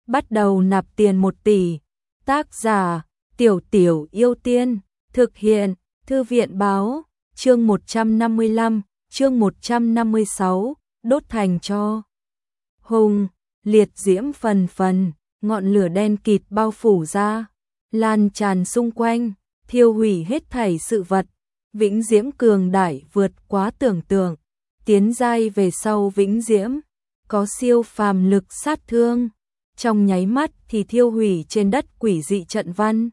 bắt đầu nạp tiền 1 tỷ. Tác giả, Tiểu Tiểu Yêu Tiên, thực hiện, Thư viện Báo, chương 155, chương 156, đốt thành tro. Hùng, liệt diễm phần phần, ngọn lửa đen kịt bao phủ ra, lan tràn xung quanh, thiêu hủy hết thảy sự vật. Vĩnh diễm cường đại vượt quá tưởng tượng, tiến giai về sau vĩnh diễm, có siêu phàm lực sát thương, trong nháy mắt thì thiêu hủy trên đất quỷ dị trận văn.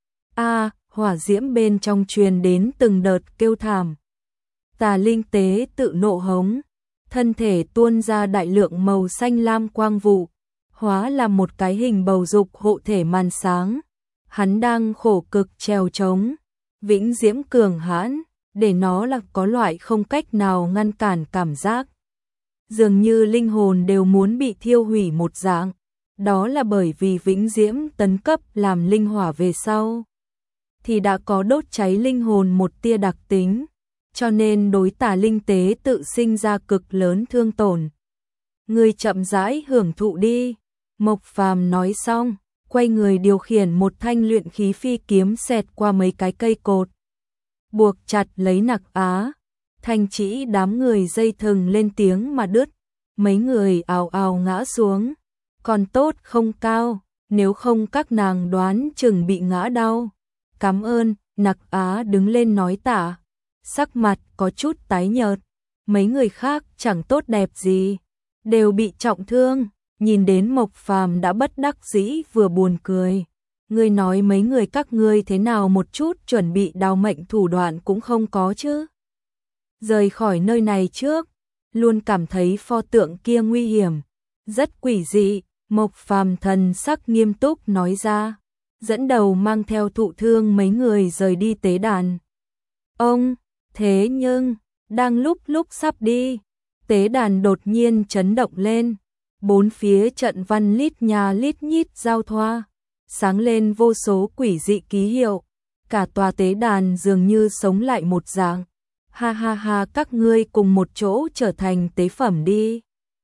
Hỏa diễm bên trong truyền đến từng đợt kêu thảm. Tà linh tế tự nộ hống, thân thể tuôn ra đại lượng màu xanh lam quang vụ, hóa làm một cái hình bầu dục hộ thể màn sáng. Hắn đang khổ cực trèo trống, vĩnh diễm cường hãn, để nó là có loại không cách nào ngăn cản cảm giác. Dường như linh hồn đều muốn bị thiêu hủy một dạng. Đó là bởi vì vĩnh diễm tấn cấp làm linh hỏa về sau thì đã có đốt cháy linh hồn một tia đặc tính, cho nên đối tà linh tế tự sinh ra cực lớn thương tổn. Người chậm rãi hưởng thụ đi, Mộc Phàm nói xong, quay người điều khiển một thanh luyện khí phi kiếm xẹt qua mấy cái cây cột, buộc chặt lấy Nặc Á. Thanh chỉ đám người dây thừng lên tiếng mà đứt, mấy người ào ào ngã xuống. Còn tốt không cao, nếu không các nàng đoán chừng bị ngã đau. Cảm ơn, Nặc Á đứng lên nói tạ, sắc mặt có chút tái nhợt. Mấy người khác chẳng tốt đẹp gì, đều bị trọng thương. Nhìn đến Mộc Phàm đã bất đắc dĩ vừa buồn cười. Ngươi nói mấy người các ngươi thế nào một chút chuẩn bị đào mệnh thủ đoạn cũng không có chứ. Rời khỏi nơi này trước, luôn cảm thấy pho tượng kia nguy hiểm, rất quỷ dị. Mộc Phàm thần sắc nghiêm túc nói ra, dẫn đầu mang theo thụ thương mấy người rời đi tế đàn. Thế nhưng, đang lúc sắp đi, tế đàn đột nhiên chấn động lên, bốn phía trận văn lít nhà lít nhít giao thoa, sáng lên vô số quỷ dị ký hiệu, cả tòa tế đàn dường như sống lại một dạng. Ha ha ha, các ngươi cùng một chỗ trở thành tế phẩm đi.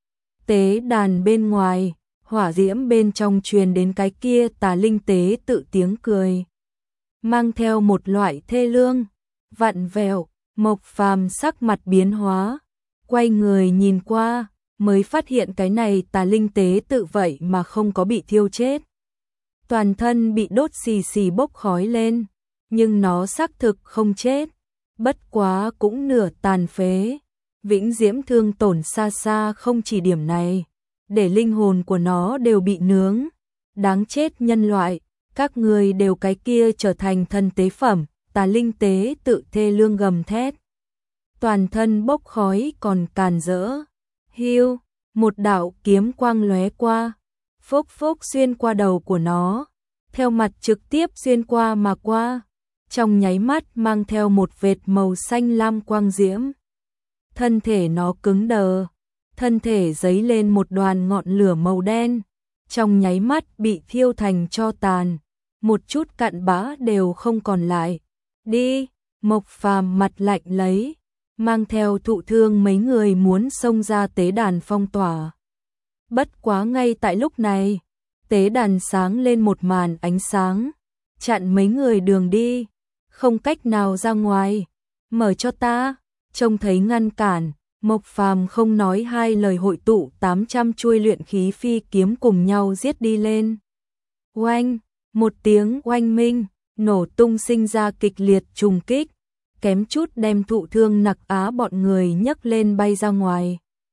Tế đàn bên ngoài, hỏa diễm bên trong truyền đến cái kia tà linh tế tự tiếng cười, mang theo một loại thê lương, vặn vẹo. Mộc Phàm sắc mặt biến hóa, quay người nhìn qua, mới phát hiện cái này tà linh tế tự vậy mà không có bị thiêu chết. Toàn thân bị đốt xì xì bốc khói lên, nhưng nó xác thực không chết, bất quá cũng nửa tàn phế. Vĩnh diễm thương tổn xa xa không chỉ điểm này, để linh hồn của nó đều bị nướng. Đáng chết nhân loại, các người đều cái kia trở thành thân tế phẩm. Tà linh tế tự thê lương gầm thét, toàn thân bốc khói còn càn rỡ. Hiu, một đạo kiếm quang lóe qua, phốc phốc xuyên qua đầu của nó, theo mặt trực tiếp xuyên qua mà qua, trong nháy mắt mang theo một vệt màu xanh lam quang diễm. Thân thể nó cứng đờ, thân thể giấy lên một đoàn ngọn lửa màu đen, trong nháy mắt bị thiêu thành tro tàn, một chút cặn bã đều không còn lại. Đi, Mộc Phàm mặt lạnh lấy, mang theo thụ thương mấy người muốn xông ra tế đàn phong tỏa. Bất quá ngay tại lúc này, tế đàn sáng lên một màn ánh sáng, chặn mấy người đường đi, không cách nào ra ngoài. Mở cho ta. Trông thấy ngăn cản, Mộc Phàm không nói hai lời hội tụ 800 chuôi luyện khí phi kiếm cùng nhau giết đi lên. Oanh, một tiếng oanh minh, nổ tung sinh ra kịch liệt trùng kích, kém chút đem thụ thương Nặc Á bọn người nhấc lên bay ra ngoài.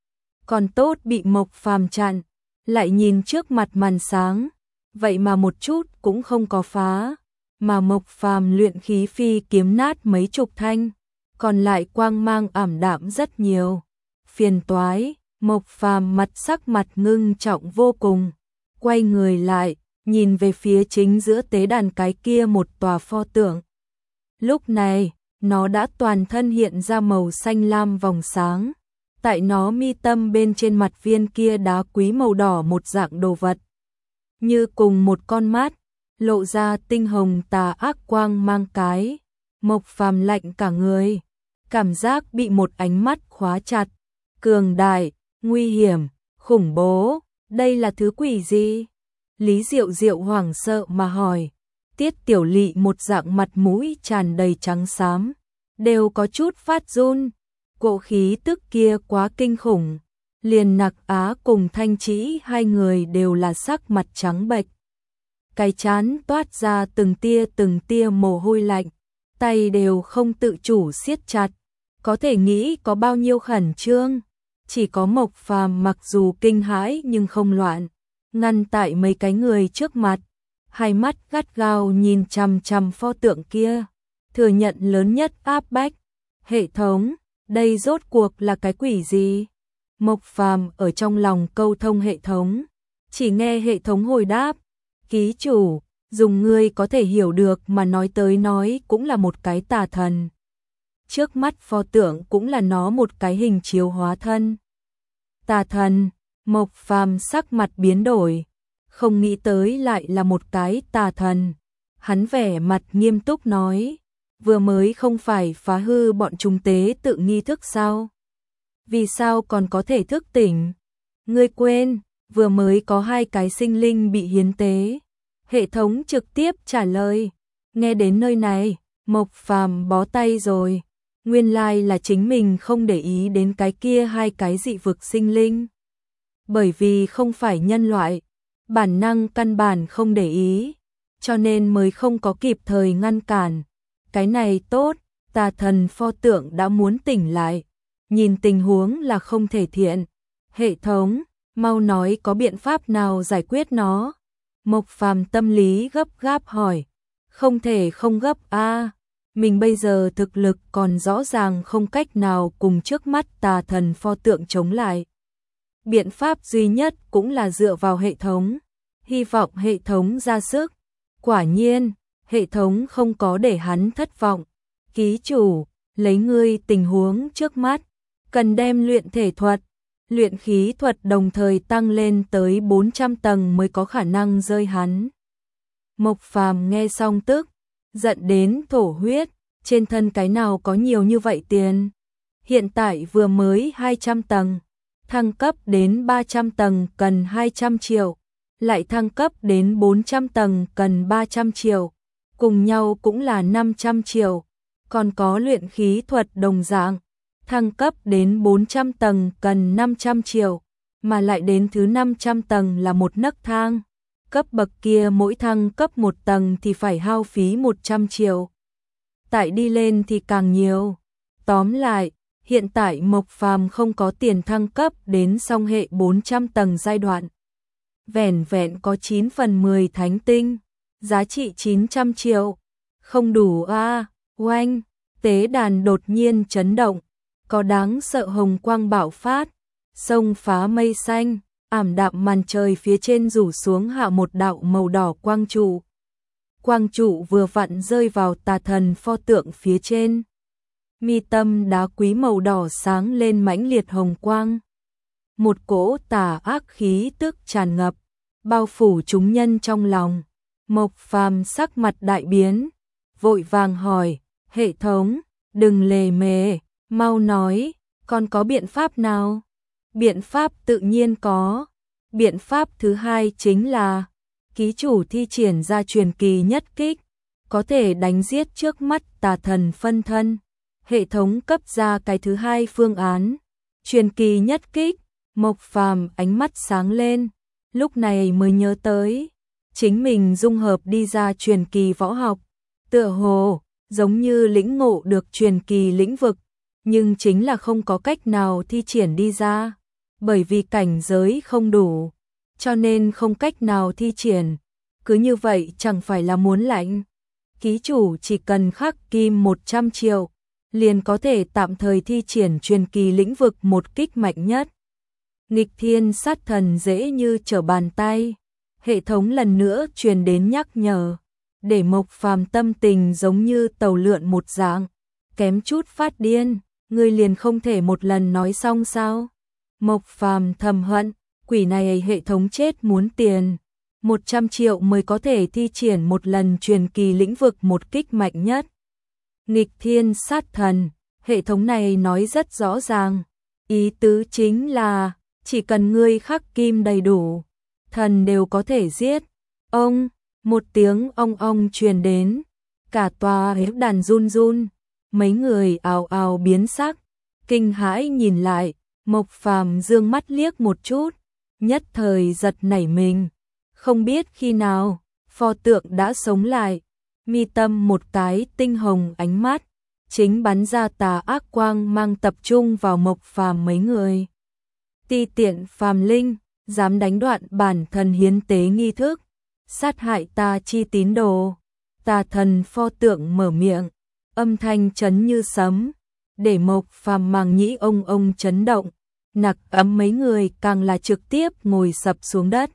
Còn tốt bị Mộc Phàm chặn, lại nhìn trước mặt màn sáng, vậy mà một chút cũng không có phá, mà Mộc Phàm luyện khí phi kiếm nát mấy chục thanh, còn lại quang mang ảm đạm rất nhiều. Phiền toái, Mộc Phàm sắc mặt ngưng trọng vô cùng, quay người lại, nhìn về phía chính giữa tế đàn cái kia một tòa pho tượng. Lúc này, nó đã toàn thân hiện ra màu xanh lam vòng sáng, tại nó mi tâm bên trên mặt viên kia đá quý màu đỏ một dạng đồ vật, như cùng một con mắt, lộ ra tinh hồng tà ác quang mang cái. Mộc Phàm lạnh cả người, cảm giác bị một ánh mắt khóa chặt, cường đại, nguy hiểm, khủng bố, đây là thứ quỷ gì? Lý Diệu Diệu hoảng sợ mà hỏi. Tiết Tiểu Lị một dạng mặt mũi tràn đầy trắng xám, đều có chút phát run. Cỗ khí tức kia quá kinh khủng, liền Nặc Á cùng Thanh Trĩ hai người đều là sắc mặt trắng bệch. Cái trán toát ra từng tia mồ hôi lạnh, tay đều không tự chủ siết chặt, có thể nghĩ có bao nhiêu khẩn trương. Chỉ có Mộc Phàm mặc dù kinh hãi nhưng không loạn, ngăn tại mấy cái người trước mặt, hai mắt gắt gao nhìn chằm chằm pho tượng kia, thừa nhận lớn nhất áp bách. Hệ thống, đây rốt cuộc là cái quỷ gì? Mộc Phàm ở trong lòng câu thông hệ thống, chỉ nghe hệ thống hồi đáp, ký chủ, dùng ngươi có thể hiểu được mà nói tới nói cũng là một cái tà thần. Trước mắt pho tượng cũng là nó một cái hình chiếu hóa thân. Tà thần, Mộc Phàm sắc mặt biến đổi, không nghĩ tới lại là một cái tà thần. Hắn vẻ mặt nghiêm túc nói, vừa mới không phải phá hư bọn chúng tế tự nghi thức sao? Vì sao còn có thể thức tỉnh? Ngươi quên, vừa mới có hai cái sinh linh bị hiến tế. Hệ thống trực tiếp trả lời. Nghe đến nơi này, Mộc Phàm bó tay rồi. Nguyên lai là chính mình không để ý đến cái kia hai cái dị vực sinh linh. Bởi vì không phải nhân loại, bản năng căn bản không để ý, cho nên mới không có kịp thời ngăn cản. Cái này tốt, tà thần pho tượng đã muốn tỉnh lại, nhìn tình huống là không thể thiện. Hệ thống, mau nói có biện pháp nào giải quyết nó? Mộc Phàm tâm lý gấp gáp hỏi. Không thể không gấp a, mình bây giờ thực lực còn rõ ràng không cách nào cùng trước mắt tà thần pho tượng chống lại. Biện pháp duy nhất cũng là dựa vào hệ thống, hy vọng hệ thống ra sức. Quả nhiên, hệ thống không có để hắn thất vọng. Ký chủ, lấy ngươi tình huống trước mắt, cần đem luyện thể thuật, luyện khí thuật đồng thời tăng lên tới 400 tầng mới có khả năng rơi hắn. Mộc Phàm nghe xong tức giận đến thổ huyết, trên thân cái nào có nhiều như vậy tiền. Hiện tại vừa mới 200 tầng, thăng cấp đến 300 tầng cần 200 triệu, lại thăng cấp đến 400 tầng cần 300 triệu, cùng nhau cũng là 500 triệu, còn có luyện khí thuật đồng dạng, thăng cấp đến 400 tầng cần 500 triệu, mà lại đến thứ 500 tầng là một nấc thang, cấp bậc kia mỗi thăng cấp một tầng thì phải hao phí 100 triệu. Tại đi lên thì càng nhiều. Tóm lại, hiện tại Mộc Phàm không có tiền thăng cấp đến song hệ 400 tầng giai đoạn. Vẻn vẹn có 9 phần 10 thánh tinh, giá trị 900 triệu. Không đủ a, oanh, tế đàn đột nhiên chấn động, có đáng sợ hồng quang bạo phát, sông phá mây xanh, ảm đạm màn trời phía trên rủ xuống hạ một đạo màu đỏ quang trụ. Quang trụ vừa vặn rơi vào tà thần pho tượng phía trên. Mi tâm đá quý màu đỏ sáng lên mãnh liệt hồng quang. Một cỗ tà ác khí tức tràn ngập, bao phủ chúng nhân trong lòng. Mộc Phàm sắc mặt đại biến, vội vàng hỏi, hệ thống, đừng lề mề, mau nói, còn có biện pháp nào? Biện pháp tự nhiên có. Biện pháp thứ hai chính là ký chủ thi triển ra truyền kỳ nhất kích, có thể đánh giết trước mắt tà thần phân thân. Hệ thống cấp ra cái thứ hai phương án, truyền kỳ nhất kích. Mộc Phàm ánh mắt sáng lên, lúc này mới nhớ tới, chính mình dung hợp đi ra truyền kỳ võ học, tựa hồ giống như lĩnh ngộ được truyền kỳ lĩnh vực, nhưng chính là không có cách nào thi triển đi ra, bởi vì cảnh giới không đủ, cho nên không cách nào thi triển. Cứ như vậy chẳng phải là muốn lạnh. Ký chủ chỉ cần khắc kim 100 triệu, liền có thể tạm thời thi triển truyền kỳ lĩnh vực một kích mạnh nhất. Nghịch thiên sát thần dễ như trở bàn tay. Hệ thống lần nữa truyền đến nhắc nhở, để Mộc Phàm tâm tình giống như tàu lượn một dạng, kém chút phát điên. Ngươi liền không thể một lần nói xong sao? Mộc Phàm thầm hận, quỷ này hệ thống chết muốn tiền. 100 triệu mới có thể thi triển một lần truyền kỳ lĩnh vực một kích mạnh nhất. Nghịch thiên sát thần, hệ thống này nói rất rõ ràng, ý tứ chính là chỉ cần ngươi khắc kim đầy đủ, thần đều có thể giết. Ông, một tiếng ong truyền đến, cả tòa hiếu đàn run run, mấy người ào ào biến sắc, kinh hãi nhìn lại, Mộc Phàm dương mắt liếc một chút, nhất thời giật nảy mình, không biết khi nào, pho tượng đã sống lại, mi tâm một cái tinh hồng ánh mắt, chính bắn ra tà ác quang mang tập trung vào Mộc Phàm mấy người. Ti tiện phàm linh, dám đánh đoạn bản thần hiến tế nghi thức, sát hại ta chi tín đồ. Tà thần pho tượng mở miệng, âm thanh chấn như sấm, để Mộc Phàm màng nhĩ ông chấn động, nặc ấm mấy người càng là trực tiếp ngồi sập xuống đất.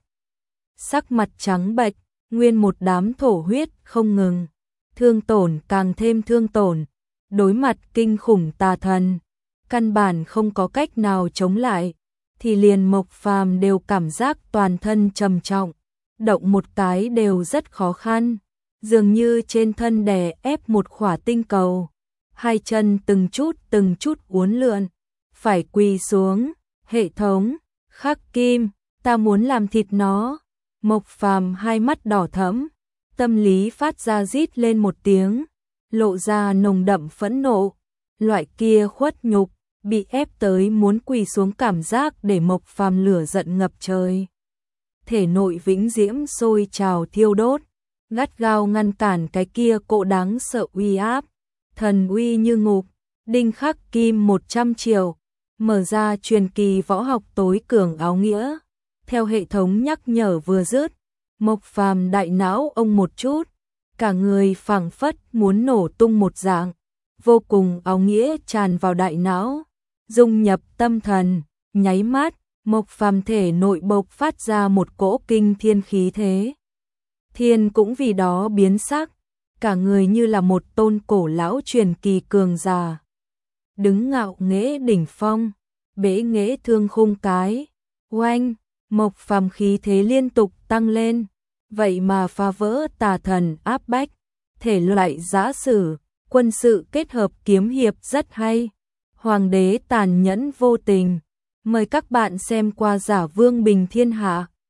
Sắc mặt trắng bệch, nguyên một đám thổ huyết không ngừng, thương tổn càng thêm thương tổn, đối mặt kinh khủng tà thần, căn bản không có cách nào chống lại, thì liền Mộc Phàm đều cảm giác toàn thân trầm trọng, động một cái đều rất khó khăn, dường như trên thân đè ép một khỏa tinh cầu, hai chân từng chút uốn lượn, phải quỳ xuống, hệ thống, khắc kim, ta muốn làm thịt nó. Mộc Phàm hai mắt đỏ thẫm, tâm lý phát ra rít lên một tiếng, lộ ra nồng đậm phẫn nộ, loại kia khuất nhục, bị ép tới muốn quỳ xuống cảm giác để Mộc Phàm lửa giận ngập trời. Thể nội vĩnh diễm sôi trào thiêu đốt, gắt gao ngăn cản cái kia cỗ đáng sợ uy áp, thần uy như ngục, đinh khắc kim 100 triệu, mở ra truyền kỳ võ học tối cường áo nghĩa. Theo hệ thống nhắc nhở vừa dứt, Mộc Phàm đại não ông một chút, cả người phảng phất muốn nổ tung một dạng, vô cùng áo nghĩa tràn vào đại não, dung nhập tâm thần, nháy mắt, Mộc Phàm thể nội bộc phát ra một cỗ kinh thiên khí thế. Thiên cũng vì đó biến sắc, cả người như là một tôn cổ lão truyền kỳ cường già. Đứng ngạo nghễ đỉnh phong, bế nghễ thương khung cái, oanh, Mộc Phàm khí thế liên tục tăng lên, vậy mà phá vỡ tà thần áp bách, thể loại giã sử, quân sự kết hợp kiếm hiệp rất hay. Hoàng đế tàn nhẫn vô tình, mời các bạn xem qua Giả Vương Bình Thiên Hạ.